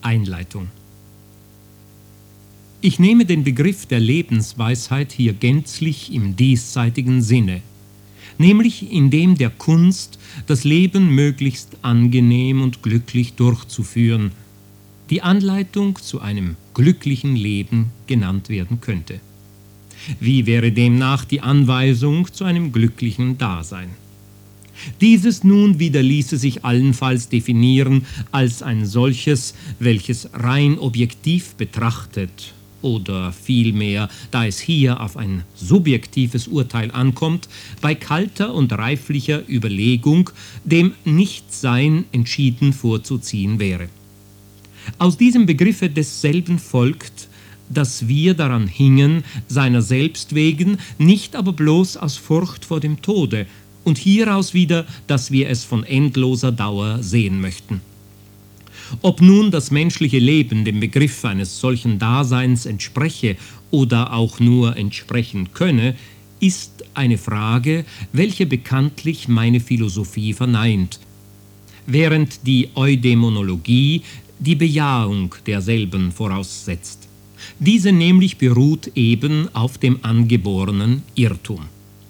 Einleitung. Ich nehme den Begriff der Lebensweisheit hier gänzlich im diesseitigen Sinne, nämlich in dem der Kunst, das Leben möglichst angenehm und glücklich durchzuführen, die Anleitung zu einem glücklichen Leben genannt werden könnte. Wie wäre demnach die Anweisung zu einem glücklichen Dasein? Dieses nun wieder ließe sich allenfalls definieren als ein solches, welches rein objektiv betrachtet, oder vielmehr, da es hier auf ein subjektives Urteil ankommt, bei kalter und reiflicher Überlegung dem Nichtsein entschieden vorzuziehen wäre. Aus diesem Begriffe desselben folgt, dass wir daran hingen, seiner selbst wegen, nicht aber bloß aus Furcht vor dem Tode, und hieraus wieder, dass wir es von endloser Dauer sehen möchten. Ob nun das menschliche Leben dem Begriff eines solchen Daseins entspreche oder auch nur entsprechen könne, ist eine Frage, welche bekanntlich meine Philosophie verneint, während die Eudämonologie die Bejahung derselben voraussetzt. Diese nämlich beruht eben auf dem angeborenen Irrtum.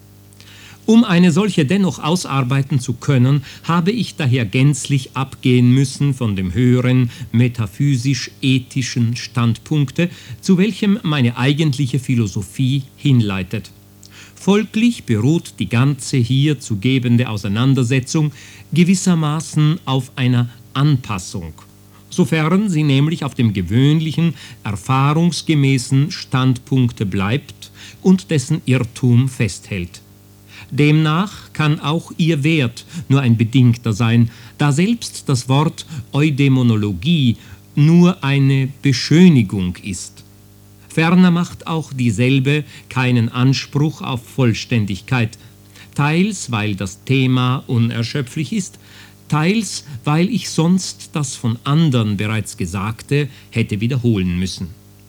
Um eine solche dennoch ausarbeiten zu können, habe ich daher gänzlich abgehen müssen von dem höheren metaphysisch-ethischen Standpunkte, zu welchem meine eigentliche Philosophie hinleitet. Folglich beruht die ganze hier zu gebende Auseinandersetzung gewissermaßen auf einer Anpassung, sofern sie nämlich auf dem gewöhnlichen, erfahrungsgemäßen Standpunkte bleibt und dessen Irrtum festhält. Demnach kann auch ihr Wert nur ein bedingter sein, da selbst das Wort Eudämonologie nur eine Beschönigung ist. Ferner macht auch dieselbe keinen Anspruch auf Vollständigkeit, teils weil das Thema unerschöpflich ist, teils weil ich sonst das von anderen bereits Gesagte hätte wiederholen müssen.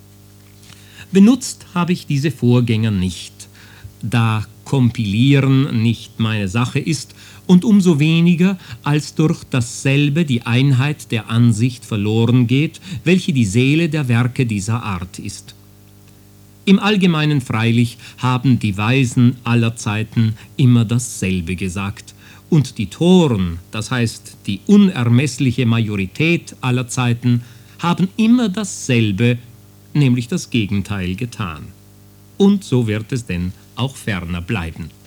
Benutzt habe ich diese Vorgänger nicht, da Kompilieren nicht meine Sache ist und umso weniger, als durch dasselbe die Einheit der Ansicht verloren geht, welche die Seele der Werke dieser Art ist. Im Allgemeinen freilich haben die Weisen aller Zeiten immer dasselbe gesagt, und die Toren, das heißt die unermessliche Majorität aller Zeiten, haben immer dasselbe, nämlich das Gegenteil getan. Und so wird es denn auch ferner bleiben.